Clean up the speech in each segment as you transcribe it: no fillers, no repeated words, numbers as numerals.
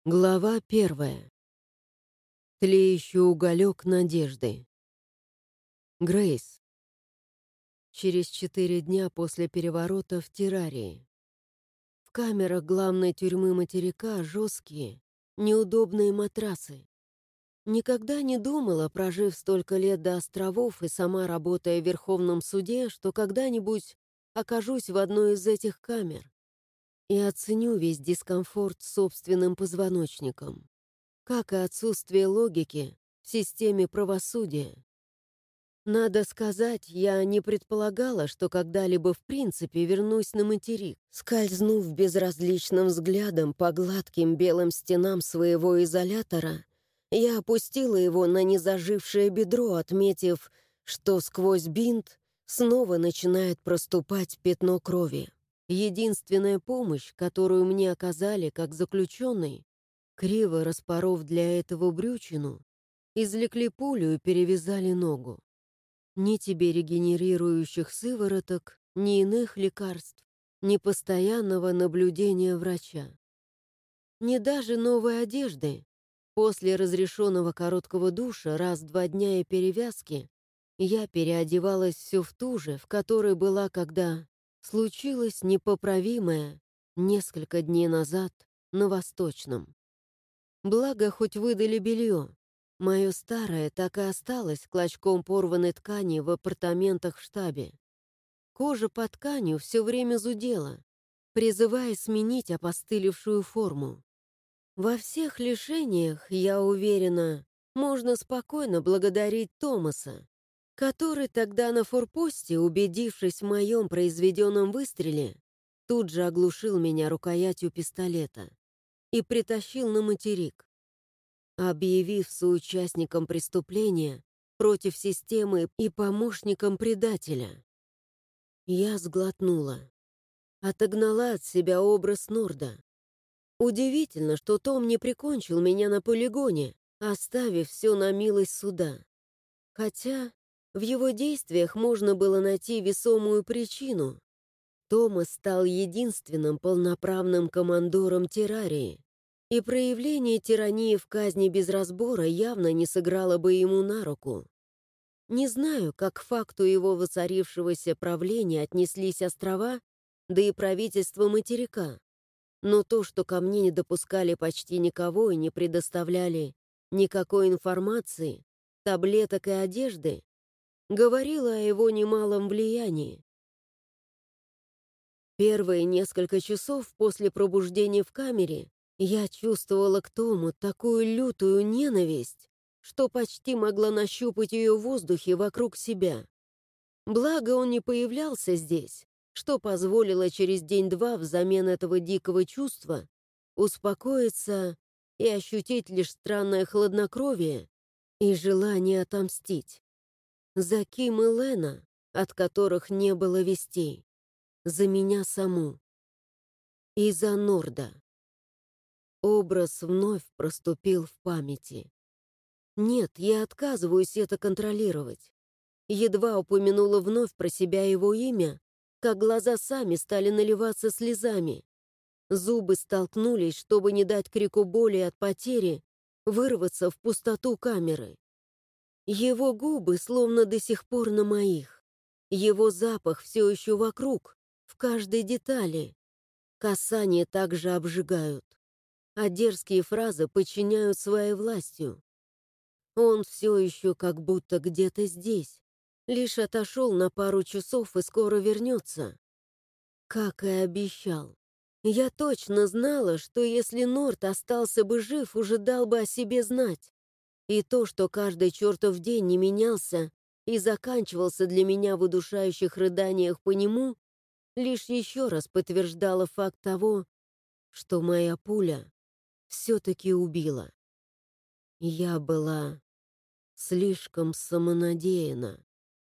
Глава 1. Тлеющий уголек надежды. Грейс. Через 4 дня после переворота в террарии. В камерах главной тюрьмы материка жесткие, неудобные матрасы. Никогда не думала, прожив столько лет до островов и сама работая в Верховном суде, что когда-нибудь окажусь в одной из этих камер и оценю весь дискомфорт собственным позвоночником, как и отсутствие логики в системе правосудия. Надо сказать, я не предполагала, что когда-либо в принципе вернусь на материк. Скользнув безразличным взглядом по гладким белым стенам своего изолятора, я опустила его на незажившее бедро, отметив, что сквозь бинт снова начинает проступать пятно крови. Единственная помощь, которую мне оказали как заключенный, криво распоров для этого брючину, извлекли пулю и перевязали ногу. Ни тебе регенерирующих сывороток, ни иных лекарств, ни постоянного наблюдения врача. Ни даже новой одежды. После разрешенного короткого душа раз в 2 дня и перевязки я переодевалась все в ту же, в которой была, когда случилось непоправимое несколько дней назад на Восточном. Благо, хоть выдали белье. Мое старое так и осталось клочком порванной ткани в апартаментах в штабе. Кожа под тканью все время зудела, призывая сменить опостылевшую форму. Во всех лишениях, я уверена, можно спокойно благодарить Томаса, который тогда на форпосте, убедившись в моем произведенном выстреле, тут же оглушил меня рукоятью пистолета и притащил на материк, объявив соучастником преступления против системы и помощником предателя. Я сглотнула, отогнала от себя образ Норда. Удивительно, что Том не прикончил меня на полигоне, оставив все на милость суда. Хотя в его действиях можно было найти весомую причину. Томас стал единственным полноправным командором террарии, и проявление тирании в казни без разбора явно не сыграло бы ему на руку. Не знаю, как к факту его воцарившегося правления отнеслись острова, да и правительство материка, но то, что ко мне не допускали почти никого и не предоставляли никакой информации, таблеток и одежды, говорило о его немалом влиянии. Первые несколько часов после пробуждения в камере я чувствовала к Тому такую лютую ненависть, что почти могла нащупать ее в воздухе вокруг себя. Благо он не появлялся здесь, что позволило через день-два взамен этого дикого чувства успокоиться и ощутить лишь странное хладнокровие и желание отомстить. За Ким и Лена, от которых не было вестей. За меня саму. И за Норда. Образ вновь проступил в памяти. Нет, я отказываюсь это контролировать. Едва упомянула вновь про себя его имя, как глаза сами стали наливаться слезами. Зубы столкнулись, чтобы не дать крику боли от потери вырваться в пустоту камеры. Его губы словно до сих пор на моих. Его запах все еще вокруг, в каждой детали. Касания также обжигают, а дерзкие фразы подчиняют своей властью. Он все еще как будто где-то здесь, лишь отошел на пару часов и скоро вернется. Как и обещал. Я точно знала, что если Норд остался бы жив, уже дал бы о себе знать. И то, что каждый чертов день не менялся и заканчивался для меня в удушающих рыданиях по нему, лишь еще раз подтверждало факт того, что моя пуля все-таки убила. Я была слишком самонадеянна.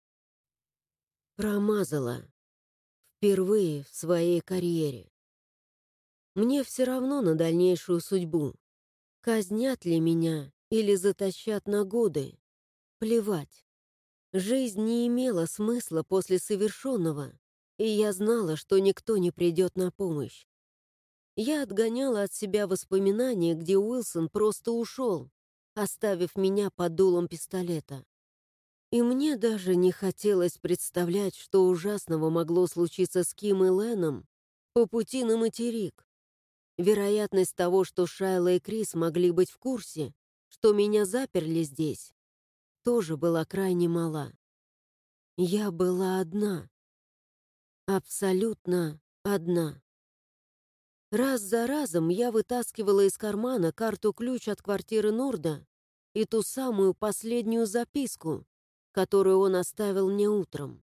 Промазала. Впервые в своей карьере. Мне все равно на дальнейшую судьбу. Казнят ли меня или затащат на годы? Плевать. Жизнь не имела смысла после совершенного, и я знала, что никто не придет на помощь. Я отгоняла от себя воспоминания, где Уилсон просто ушел, оставив меня под дулом пистолета. И мне даже не хотелось представлять, что ужасного могло случиться с Ким и Леном по пути на материк. Вероятность того, что Шайла и Крис могли быть в курсе, что меня заперли здесь, тоже была крайне мала. Я была одна. Абсолютно одна. Раз за разом я вытаскивала из кармана карту-ключ от квартиры Норда и ту самую последнюю записку, которую он оставил мне утром.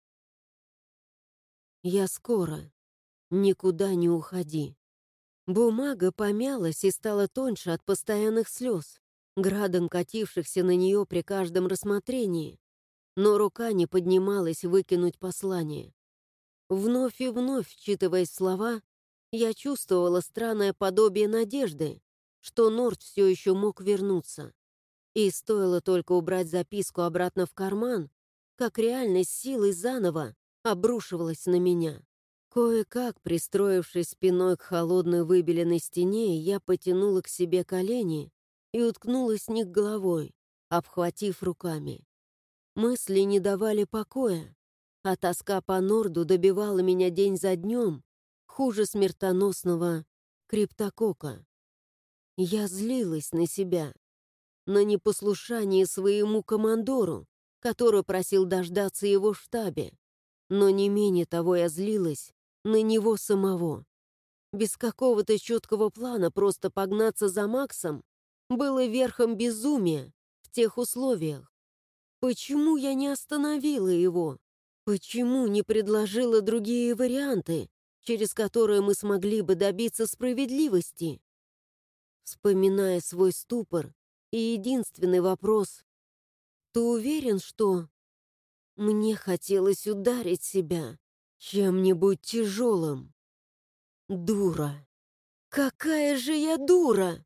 «Я скоро. Никуда не уходи». Бумага помялась и стала тоньше от постоянных слез, градом катившихся на нее при каждом рассмотрении, но рука не поднималась выкинуть послание. Вновь и вновь, вчитываясь в слова, я чувствовала странное подобие надежды, что Норд все еще мог вернуться. И стоило только убрать записку обратно в карман, как реальность силой заново обрушивалась на меня. Кое-как, пристроившись спиной к холодной выбеленной стене, я потянула к себе колени и уткнулась в них головой, обхватив руками. Мысли не давали покоя, а тоска по Норду добивала меня день за днем, хуже смертоносного криптокока. Я злилась на себя, на непослушание своему командору, который просил дождаться его в штабе, но не менее того я злилась на него самого. Без какого-то четкого плана просто погнаться за Максом было верхом безумия в тех условиях. Почему я не остановила его? Почему не предложила другие варианты, через которые мы смогли бы добиться справедливости? Вспоминая свой ступор и единственный вопрос: «Ты уверен, что...» Мне хотелось ударить себя чем-нибудь тяжелым. Дура! Какая же я дура!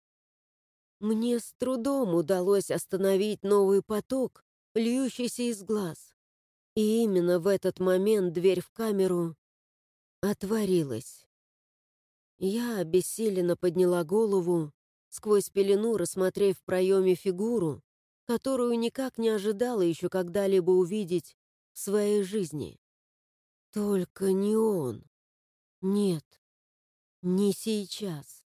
Мне с трудом удалось остановить новый поток, льющийся из глаз. И именно в этот момент дверь в камеру отворилась. Я обессиленно подняла голову, сквозь пелену рассмотрев в проеме фигуру, которую никак не ожидала еще когда-либо увидеть в своей жизни. Только не он. Нет, не сейчас.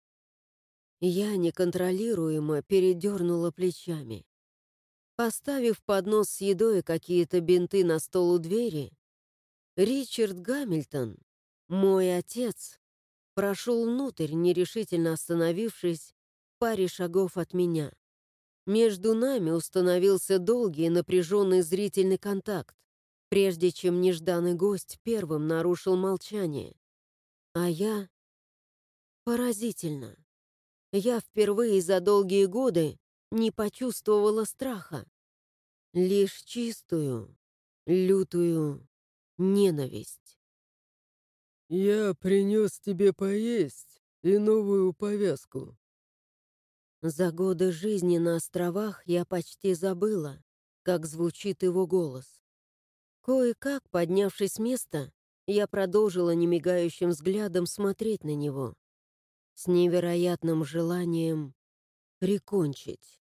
Я неконтролируемо передернула плечами. Поставив поднос с едой и какие-то бинты на стол у двери, Ричард Гамильтон, мой отец, прошел внутрь, нерешительно остановившись в паре шагов от меня. Между нами установился долгий и напряженный зрительный контакт, прежде чем нежданный гость первым нарушил молчание. А я... Поразительно. Я впервые за долгие годы не почувствовала страха. Лишь чистую, лютую ненависть. «Я принес тебе поесть и новую повязку». За годы жизни на островах я почти забыла, как звучит его голос. Кое-как, поднявшись с места, я продолжила немигающим взглядом смотреть на него, с невероятным желанием прикончить.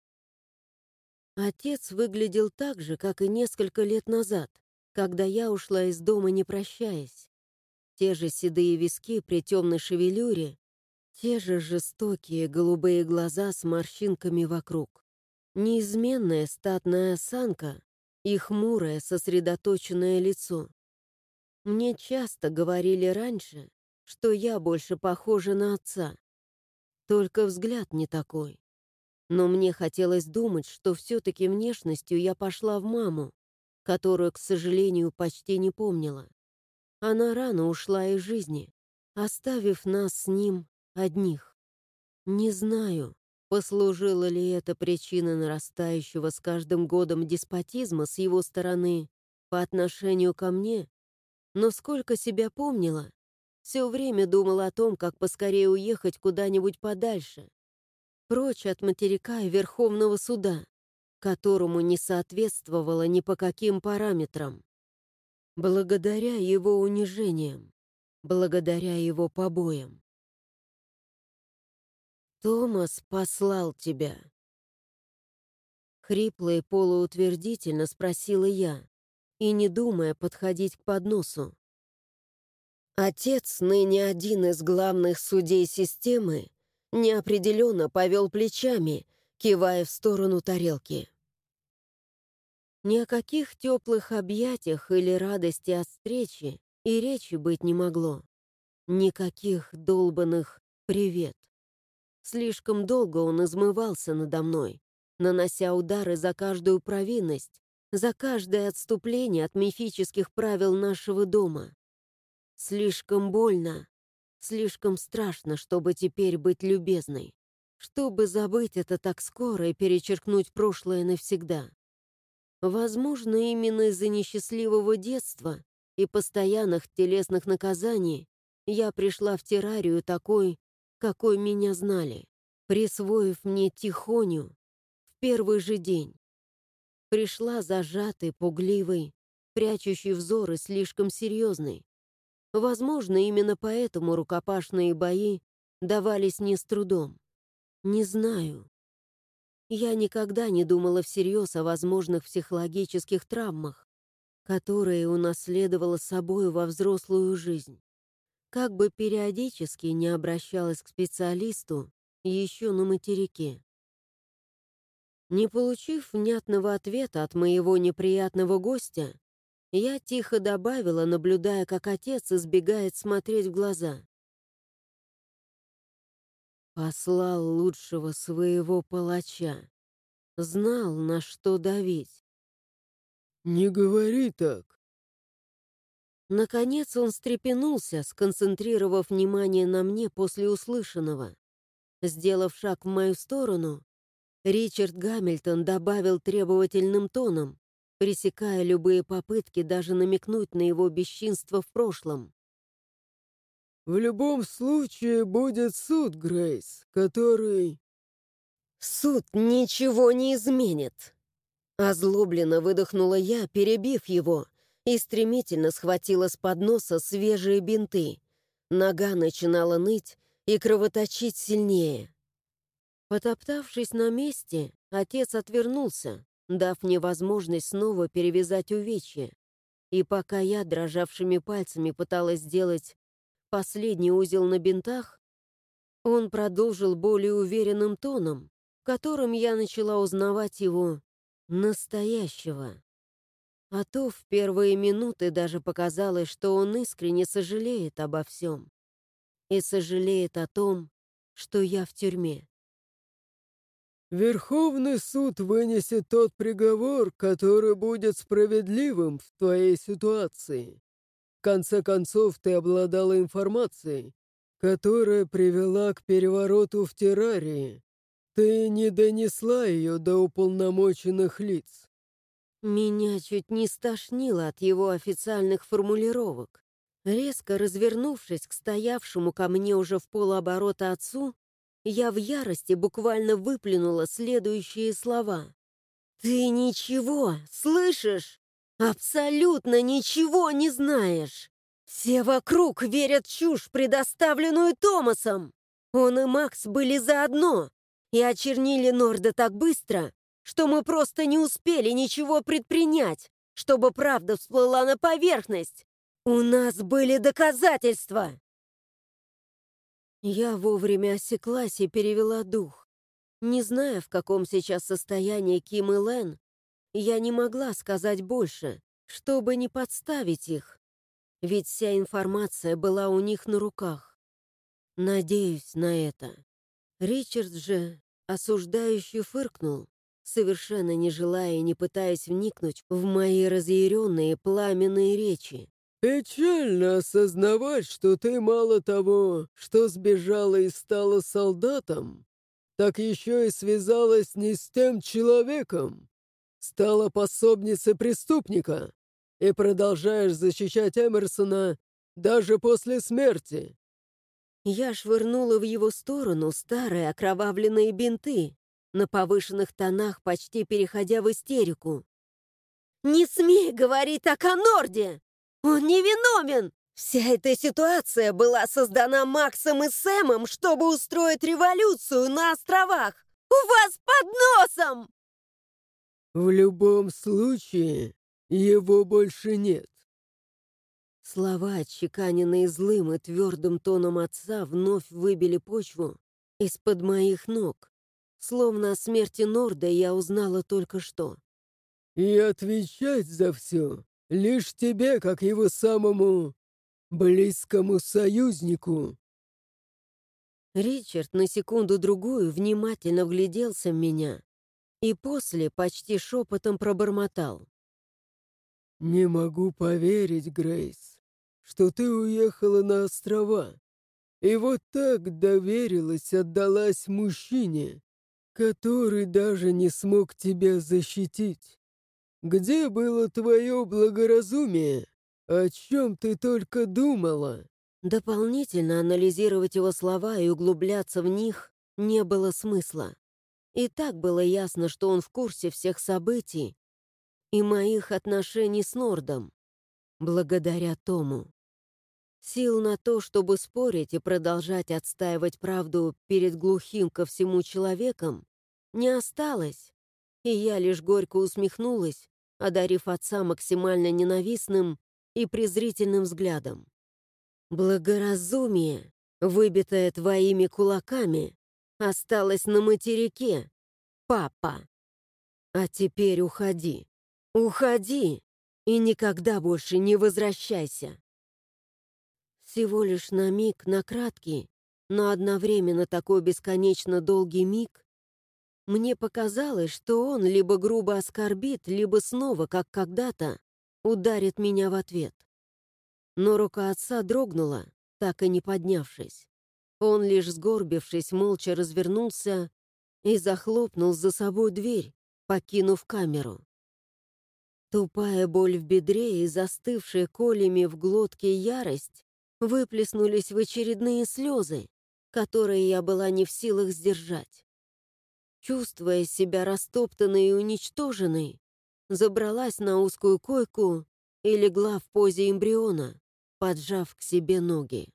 Отец выглядел так же, как и несколько лет назад, когда я ушла из дома, не прощаясь. Те же седые виски при темной шевелюре, те же жестокие голубые глаза с морщинками вокруг, неизменная статная осанка и хмурое сосредоточенное лицо. Мне часто говорили раньше, что я больше похожа на отца, только взгляд не такой. Но мне хотелось думать, что все-таки внешностью я пошла в маму, которую, к сожалению, почти не помнила. Она рано ушла из жизни, оставив нас с ним одних. Не знаю, послужило ли это причиной нарастающего с каждым годом деспотизма с его стороны по отношению ко мне, но сколько себя помнила, все время думала о том, как поскорее уехать куда-нибудь подальше, прочь от материка и Верховного суда, которому не соответствовало ни по каким параметрам. Благодаря его унижениям, благодаря его побоям. Томас послал тебя. Хрипло и полуутвердительно спросила я, и не думая подходить к подносу. Отец, ныне один из главных судей системы, неопределенно повел плечами, кивая в сторону тарелки. Ни о каких теплых объятиях или радости от встречи и речи быть не могло. Никаких долбанных «привет». Слишком долго он измывался надо мной, нанося удары за каждую провинность, за каждое отступление от мифических правил нашего дома. Слишком больно, слишком страшно, чтобы теперь быть любезной, чтобы забыть это так скоро и перечеркнуть прошлое навсегда. Возможно, именно из-за несчастливого детства и постоянных телесных наказаний я пришла в террарию такой, какой меня знали, присвоив мне тихоню в первый же день. Пришла зажатой, пугливой, прячущей взоры слишком серьезной. Возможно, именно поэтому рукопашные бои давались не с трудом. Не знаю. Я никогда не думала всерьез о возможных психологических травмах, которые унаследовала собою во взрослую жизнь. Как бы периодически не обращалась к специалисту еще на материке. Не получив внятного ответа от моего неприятного гостя, я тихо добавила, наблюдая, как отец избегает смотреть в глаза. Послал лучшего своего палача. Знал, на что давить. «Не говори так». Наконец он встрепенулся, сконцентрировав внимание на мне после услышанного. Сделав шаг в мою сторону, Ричард Гамильтон добавил требовательным тоном, пресекая любые попытки даже намекнуть на его бесчинство в прошлом. «В любом случае будет суд, Грейс, который...» «Суд ничего не изменит!» Озлобленно выдохнула я, перебив его, и стремительно схватила с подноса свежие бинты. Нога начинала ныть и кровоточить сильнее. Потоптавшись на месте, отец отвернулся, дав мне возможность снова перевязать увечья. И пока я дрожавшими пальцами пыталась сделать последний узел на бинтах, он продолжил более уверенным тоном, которым я начала узнавать его настоящего. А то в первые минуты даже показалось, что он искренне сожалеет обо всем. И сожалеет о том, что я в тюрьме. Верховный суд вынесет тот приговор, который будет справедливым в твоей ситуации. В конце концов, ты обладала информацией, которая привела к перевороту в террарии. Ты не донесла ее до уполномоченных лиц. Меня чуть не стошнило от его официальных формулировок. Резко развернувшись к стоявшему ко мне уже в полоборота отцу, я в ярости буквально выплюнула следующие слова. «Ты ничего, слышишь? Абсолютно ничего не знаешь! Все вокруг верят в чушь, предоставленную Томасом! Он и Макс были заодно и очернили Норда так быстро, что мы просто не успели ничего предпринять, чтобы правда всплыла на поверхность! У нас были доказательства!» Я вовремя осеклась и перевела дух. Не зная, в каком сейчас состоянии Ким и Лэн, я не могла сказать больше, чтобы не подставить их, ведь вся информация была у них на руках. Надеюсь на это. Ричард же осуждающе фыркнул, совершенно не желая и не пытаясь вникнуть в мои разъяренные пламенные речи. Печально осознавать, что ты мало того, что сбежала и стала солдатом, так еще и связалась не с тем человеком, стала пособницей преступника и продолжаешь защищать Эмерсона даже после смерти. Я швырнула в его сторону старые окровавленные бинты, на повышенных тонах почти переходя в истерику. «Не смей говорить так о Норде! Он невиновен! Вся эта ситуация была создана Максом и Сэмом, чтобы устроить революцию на островах. У вас под носом! В любом случае, его больше нет. Слова, отчеканенные злым и твердым тоном отца, вновь выбили почву из-под моих ног. Словно о смерти Норда я узнала только что. И отвечать за все лишь тебе, как его самому близкому союзнику. Ричард на секунду-другую внимательно вгляделся в меня и после почти шепотом пробормотал. «Не могу поверить, Грейс, что ты уехала на острова и вот так доверилась, отдалась мужчине, который даже не смог тебя защитить. Где было твое благоразумие? О чем ты только думала?» Дополнительно анализировать его слова и углубляться в них не было смысла. И так было ясно, что он в курсе всех событий и моих отношений с Нордом, благодаря Тому. Сил на то, чтобы спорить и продолжать отстаивать правду перед глухим ко всему человеком, не осталось, и я лишь горько усмехнулась, одарив отца максимально ненавистным и презрительным взглядом. Благоразумие, выбитое твоими кулаками, осталось на материке, папа. А теперь уходи. Уходи и никогда больше не возвращайся. Всего лишь на миг, на краткий, но одновременно такой бесконечно долгий миг, мне показалось, что он либо грубо оскорбит, либо снова, как когда-то, ударит меня в ответ. Но рука отца дрогнула, так и не поднявшись. Он, лишь сгорбившись, молча развернулся и захлопнул за собой дверь, покинув камеру. Тупая боль в бедре и застывшая колями в глотке ярость выплеснулись в очередные слезы, которые я была не в силах сдержать. Чувствуя себя растоптанной и уничтоженной, забралась на узкую койку и легла в позе эмбриона, поджав к себе ноги.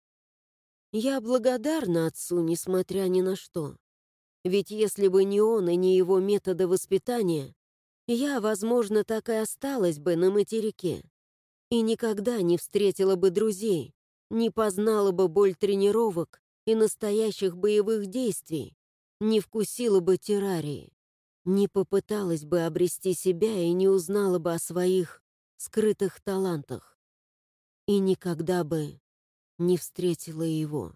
Я благодарна отцу, несмотря ни на что. Ведь если бы не он и не его методы воспитания, я, возможно, так и осталась бы на материке и никогда не встретила бы друзей, не познала бы боль тренировок и настоящих боевых действий, не вкусила бы террарии, не попыталась бы обрести себя и не узнала бы о своих скрытых талантах. И никогда бы не встретила его.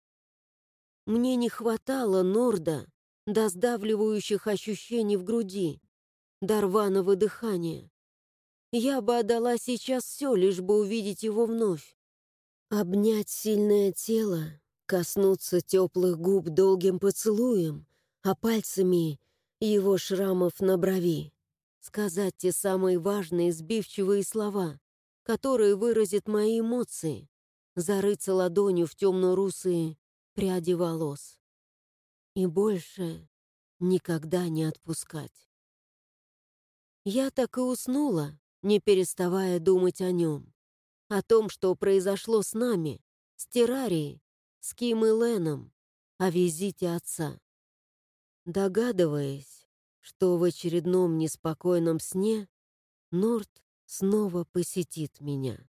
Мне не хватало Норда, до сдавливающих ощущений в груди, до рваного дыхания. Я бы отдала сейчас все, лишь бы увидеть его вновь. Обнять сильное тело, коснуться теплых губ долгим поцелуем, а пальцами его шрамов на брови. Сказать те самые важные, сбивчивые слова, которые выразят мои эмоции, зарыться ладонью в темно-русые пряди волос. И больше никогда не отпускать. Я так и уснула, не переставая думать о нем. О том, что произошло с нами, с террарией, с Ким и Леном, о визите отца. Догадываясь, что в очередном неспокойном сне Норд снова посетит меня.